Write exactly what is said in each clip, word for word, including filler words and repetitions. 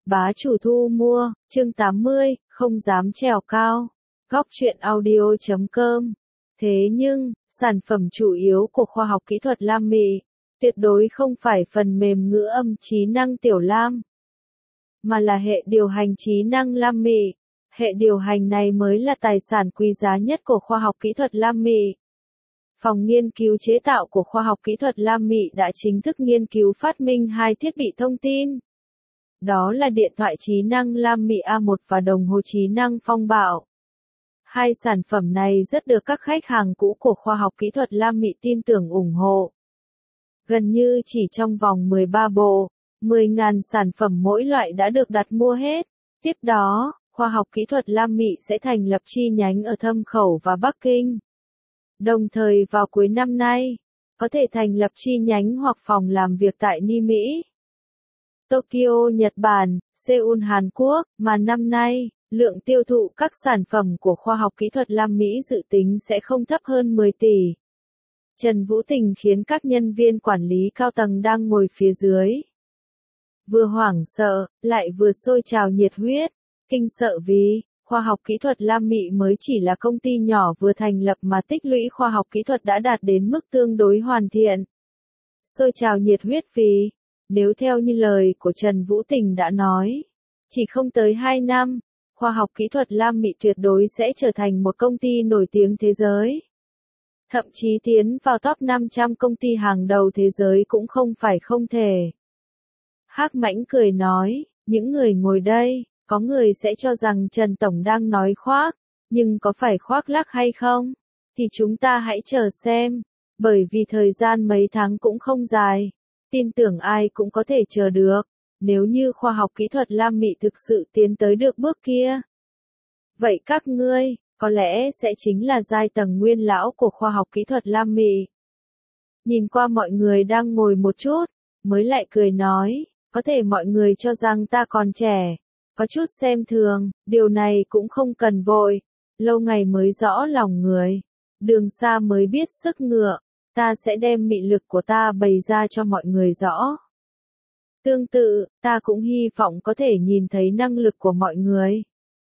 Bá chủ thu mua, chương tám mươi, không dám trèo cao. Góc truyện audio chấm com. Thế nhưng, sản phẩm chủ yếu của khoa học kỹ thuật Lam Mị, tuyệt đối không phải phần mềm ngữ âm trí năng Tiểu Lam, mà là hệ điều hành trí năng Lam Mị. Hệ điều hành này mới là tài sản quý giá nhất của khoa học kỹ thuật Lam Mị. Phòng nghiên cứu chế tạo của khoa học kỹ thuật Lam Mị đã chính thức nghiên cứu phát minh hai thiết bị thông tin. Đó là điện thoại trí năng Lam Mị A một và đồng hồ trí năng Phong Bảo. Hai sản phẩm này rất được các khách hàng cũ của khoa học kỹ thuật Lam Mị tin tưởng ủng hộ. Gần như chỉ trong vòng mười ba bộ, mười nghìn sản phẩm mỗi loại đã được đặt mua hết. Tiếp đó, khoa học kỹ thuật Lam Mị sẽ thành lập chi nhánh ở Thâm Khẩu và Bắc Kinh. Đồng thời vào cuối năm nay, có thể thành lập chi nhánh hoặc phòng làm việc tại Ni Mỹ, Tokyo, Nhật Bản, Seoul, Hàn Quốc, mà năm nay, lượng tiêu thụ các sản phẩm của khoa học kỹ thuật Lam Mỹ dự tính sẽ không thấp hơn mười tỷ. Trần Vũ Tình khiến các nhân viên quản lý cao tầng đang ngồi phía dưới vừa hoảng sợ, lại vừa sôi trào nhiệt huyết, kinh sợ vì khoa học kỹ thuật Lam Mị mới chỉ là công ty nhỏ vừa thành lập mà tích lũy khoa học kỹ thuật đã đạt đến mức tương đối hoàn thiện. Sôi trào nhiệt huyết vì, nếu theo như lời của Trần Vũ Tình đã nói, chỉ không tới hai năm, khoa học kỹ thuật Lam Mị tuyệt đối sẽ trở thành một công ty nổi tiếng thế giới. Thậm chí tiến vào top năm trăm công ty hàng đầu thế giới cũng không phải không thể. Hắc Mãnh cười nói, những người ngồi đây, có người sẽ cho rằng Trần Tổng đang nói khoác, nhưng có phải khoác lác hay không? Thì chúng ta hãy chờ xem, bởi vì thời gian mấy tháng cũng không dài. Tin tưởng ai cũng có thể chờ được, nếu như khoa học kỹ thuật Lam Mị thực sự tiến tới được bước kia. Vậy các ngươi, có lẽ sẽ chính là giai tầng nguyên lão của khoa học kỹ thuật Lam Mị. Nhìn qua mọi người đang ngồi một chút, mới lại cười nói, có thể mọi người cho rằng ta còn trẻ, có chút xem thường, điều này cũng không cần vội, lâu ngày mới rõ lòng người, đường xa mới biết sức ngựa. Ta sẽ đem mị lực của ta bày ra cho mọi người rõ. Tương tự, ta cũng hy vọng có thể nhìn thấy năng lực của mọi người.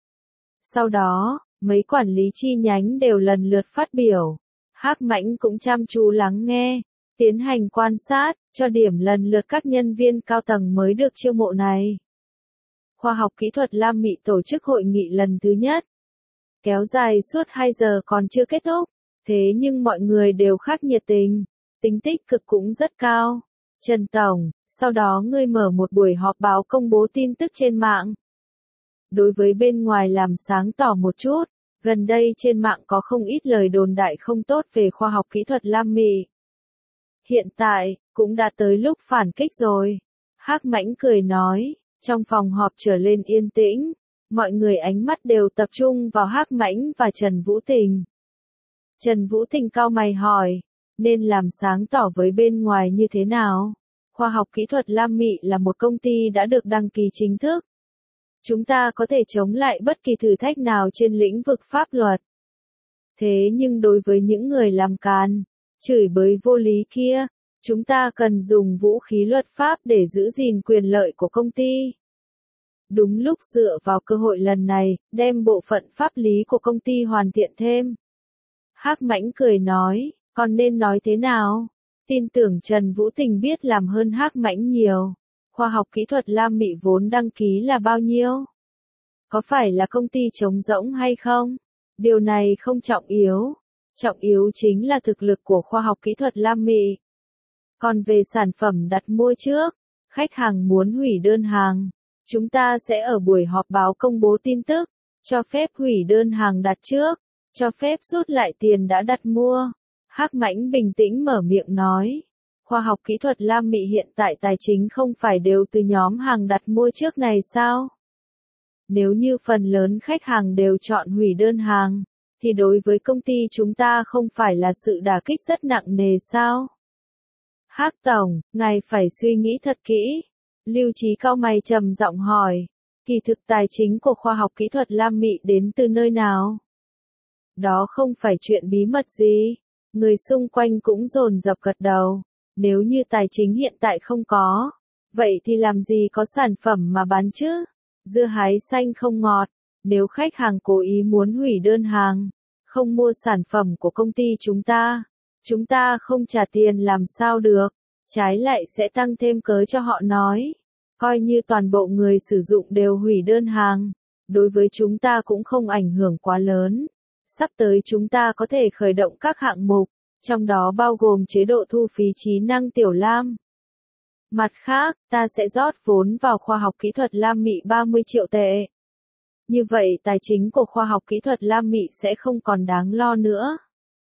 Sau đó, mấy quản lý chi nhánh đều lần lượt phát biểu. Hắc Mãnh cũng chăm chú lắng nghe, tiến hành quan sát, cho điểm lần lượt các nhân viên cao tầng mới được chiêu mộ này. Khoa học kỹ thuật Lam Mị tổ chức hội nghị lần thứ nhất. Kéo dài suốt hai giờ còn chưa kết thúc. Thế nhưng mọi người đều khác nhiệt tình, tính tích cực cũng rất cao. Trần Tổng, sau đó ngươi mở một buổi họp báo công bố tin tức trên mạng. Đối với bên ngoài làm sáng tỏ một chút, gần đây trên mạng có không ít lời đồn đại không tốt về khoa học kỹ thuật Lam Mị. Hiện tại, cũng đã tới lúc phản kích rồi. Hắc Mãnh cười nói, trong phòng họp trở lên yên tĩnh, mọi người ánh mắt đều tập trung vào Hắc Mãnh và Trần Vũ Tình. Trần Vũ Tình cau mày hỏi, nên làm sáng tỏ với bên ngoài như thế nào? Khoa học kỹ thuật Lam Mị là một công ty đã được đăng ký chính thức. Chúng ta có thể chống lại bất kỳ thử thách nào trên lĩnh vực pháp luật. Thế nhưng đối với những người làm càn, chửi bới vô lý kia, chúng ta cần dùng vũ khí luật pháp để giữ gìn quyền lợi của công ty. Đúng lúc dựa vào cơ hội lần này, đem bộ phận pháp lý của công ty hoàn thiện thêm. Hắc Mãnh cười nói, còn nên nói thế nào? Tin tưởng Trần Vũ Tình biết làm hơn Hắc Mãnh nhiều. Khoa học kỹ thuật Lam Mị vốn đăng ký là bao nhiêu? Có phải là công ty trống rỗng hay không? Điều này không trọng yếu. Trọng yếu chính là thực lực của khoa học kỹ thuật Lam Mị. Còn về sản phẩm đặt mua trước, khách hàng muốn hủy đơn hàng, chúng ta sẽ ở buổi họp báo công bố tin tức, cho phép hủy đơn hàng đặt trước. Cho phép rút lại tiền đã đặt mua. Hắc Mãnh bình tĩnh mở miệng nói. Khoa học kỹ thuật Lam Mị hiện tại tài chính không phải đều từ nhóm hàng đặt mua trước này sao? Nếu như phần lớn khách hàng đều chọn hủy đơn hàng, thì đối với công ty chúng ta không phải là sự đả kích rất nặng nề sao? Hắc Tổng, ngài phải suy nghĩ thật kỹ. Lưu Chí cau mày trầm giọng hỏi. Kỳ thực tài chính của khoa học kỹ thuật Lam Mị đến từ nơi nào? Đó không phải chuyện bí mật gì. Người xung quanh cũng dồn dập gật đầu. Nếu như tài chính hiện tại không có, vậy thì làm gì có sản phẩm mà bán chứ? Dưa hái xanh không ngọt. Nếu khách hàng cố ý muốn hủy đơn hàng, không mua sản phẩm của công ty chúng ta, chúng ta không trả tiền làm sao được, trái lại sẽ tăng thêm cớ cho họ nói. Coi như toàn bộ người sử dụng đều hủy đơn hàng, đối với chúng ta cũng không ảnh hưởng quá lớn. Sắp tới chúng ta có thể khởi động các hạng mục, trong đó bao gồm chế độ thu phí trí năng Tiểu Lam. Mặt khác, ta sẽ rót vốn vào khoa học kỹ thuật Lam Mị ba mươi triệu tệ. Như vậy tài chính của khoa học kỹ thuật Lam Mị sẽ không còn đáng lo nữa.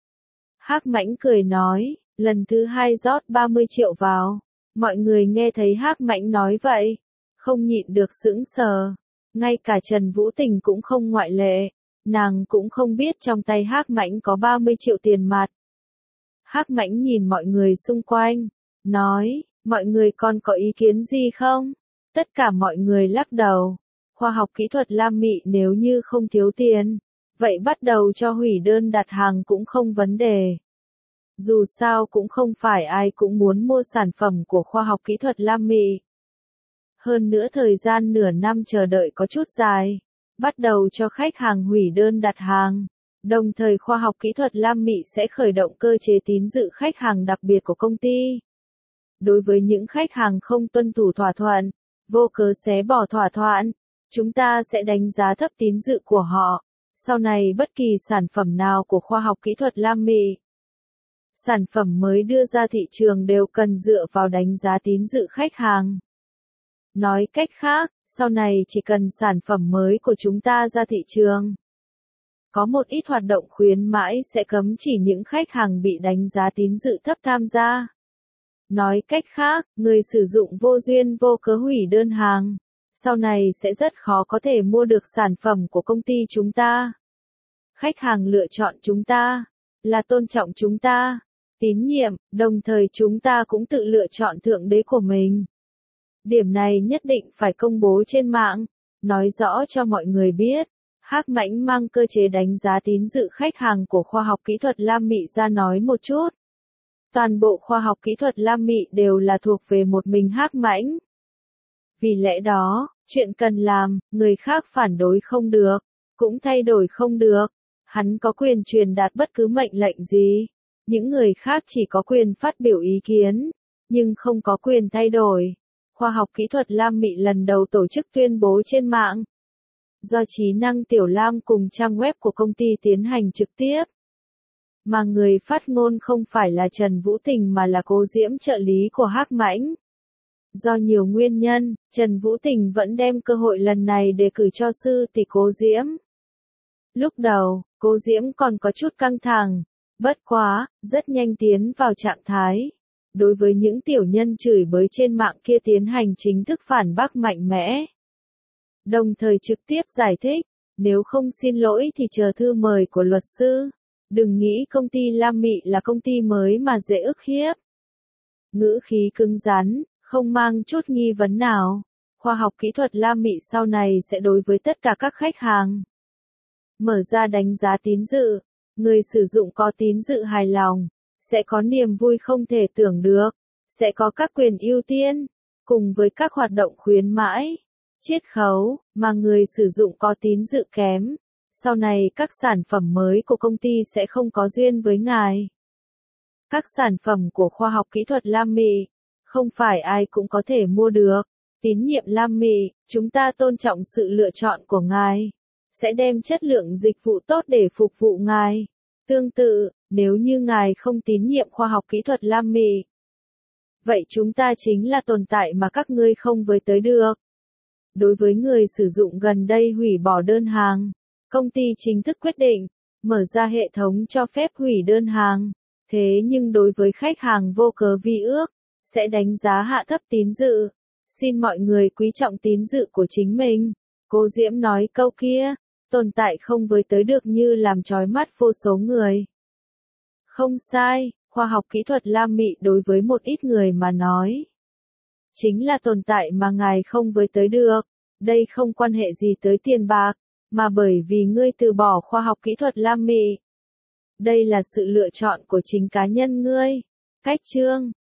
Hắc Mãnh cười nói, lần thứ hai rót ba mươi triệu vào. Mọi người nghe thấy Hắc Mãnh nói vậy, không nhịn được sững sờ. Ngay cả Trần Vũ Tình cũng không ngoại lệ. Nàng cũng không biết trong tay Hắc Mãnh có ba mươi triệu tiền mặt. Hắc Mãnh nhìn mọi người xung quanh, nói, mọi người còn có ý kiến gì không? Tất cả mọi người lắc đầu. Khoa học kỹ thuật Lam Mị nếu như không thiếu tiền, vậy bắt đầu cho hủy đơn đặt hàng cũng không vấn đề. Dù sao cũng không phải ai cũng muốn mua sản phẩm của khoa học kỹ thuật Lam Mị. Hơn nữa thời gian nửa năm chờ đợi có chút dài, bắt đầu cho khách hàng hủy đơn đặt hàng. Đồng thời khoa học kỹ thuật Lam Mị sẽ khởi động cơ chế tín dự khách hàng đặc biệt của công ty. Đối với những khách hàng không tuân thủ thỏa thuận, vô cớ xé bỏ thỏa thuận, chúng ta sẽ đánh giá thấp tín dự của họ. Sau này bất kỳ sản phẩm nào của khoa học kỹ thuật Lam Mị, sản phẩm mới đưa ra thị trường đều cần dựa vào đánh giá tín dự khách hàng. Nói cách khác, sau này chỉ cần sản phẩm mới của chúng ta ra thị trường, có một ít hoạt động khuyến mãi sẽ cấm chỉ những khách hàng bị đánh giá tín dự thấp tham gia. Nói cách khác, người sử dụng vô duyên vô cớ hủy đơn hàng, sau này sẽ rất khó có thể mua được sản phẩm của công ty chúng ta. Khách hàng lựa chọn chúng ta, là tôn trọng chúng ta, tín nhiệm, đồng thời chúng ta cũng tự lựa chọn thượng đế của mình. Điểm này nhất định phải công bố trên mạng, nói rõ cho mọi người biết. Hắc Mãnh mang cơ chế đánh giá tín dự khách hàng của khoa học kỹ thuật Lam Mị ra nói một chút. Toàn bộ khoa học kỹ thuật Lam Mị đều là thuộc về một mình Hắc Mãnh. Vì lẽ đó, chuyện cần làm, người khác phản đối không được, cũng thay đổi không được. Hắn có quyền truyền đạt bất cứ mệnh lệnh gì. Những người khác chỉ có quyền phát biểu ý kiến, nhưng không có quyền thay đổi. Khoa học kỹ thuật Lam Mị lần đầu tổ chức tuyên bố trên mạng. Do trí năng Tiểu Lam cùng trang web của công ty tiến hành trực tiếp. Mà người phát ngôn không phải là Trần Vũ Tình mà là Cố Diễm trợ lý của Hắc Mãnh. Do nhiều nguyên nhân, Trần Vũ Tình vẫn đem cơ hội lần này để cử cho sư tỷ Cố Diễm. Lúc đầu, Cố Diễm còn có chút căng thẳng, bất quá, rất nhanh tiến vào trạng thái. Đối với những tiểu nhân chửi bới trên mạng kia tiến hành chính thức phản bác mạnh mẽ. Đồng thời trực tiếp giải thích, nếu không xin lỗi thì chờ thư mời của luật sư. Đừng nghĩ công ty Lam Mị là công ty mới mà dễ ức hiếp. Ngữ khí cứng rắn, không mang chút nghi vấn nào. Khoa học kỹ thuật Lam Mị sau này sẽ đối với tất cả các khách hàng mở ra đánh giá tín dự. Người sử dụng có tín dự hài lòng, sẽ có niềm vui không thể tưởng được, sẽ có các quyền ưu tiên, cùng với các hoạt động khuyến mãi, chiết khấu, mà người sử dụng có tín dự kém. Sau này các sản phẩm mới của công ty sẽ không có duyên với ngài. Các sản phẩm của khoa học kỹ thuật Lam Mị, không phải ai cũng có thể mua được. Tín nhiệm Lam Mị, chúng ta tôn trọng sự lựa chọn của ngài, sẽ đem chất lượng dịch vụ tốt để phục vụ ngài. Tương tự, nếu như ngài không tín nhiệm khoa học kỹ thuật Lam Mị, vậy chúng ta chính là tồn tại mà các ngươi không với tới được. Đối với người sử dụng gần đây hủy bỏ đơn hàng, công ty chính thức quyết định mở ra hệ thống cho phép hủy đơn hàng. Thế nhưng đối với khách hàng vô cớ vi ước, sẽ đánh giá hạ thấp tín dự. Xin mọi người quý trọng tín dự của chính mình. Cố Diễm nói câu kia, tồn tại không với tới được như làm chói mắt vô số người. Không sai, khoa học kỹ thuật Lam Mị đối với một ít người mà nói, chính là tồn tại mà ngài không với tới được. Đây không quan hệ gì tới tiền bạc, mà bởi vì ngươi từ bỏ khoa học kỹ thuật Lam Mị. Đây là sự lựa chọn của chính cá nhân ngươi. Cách chương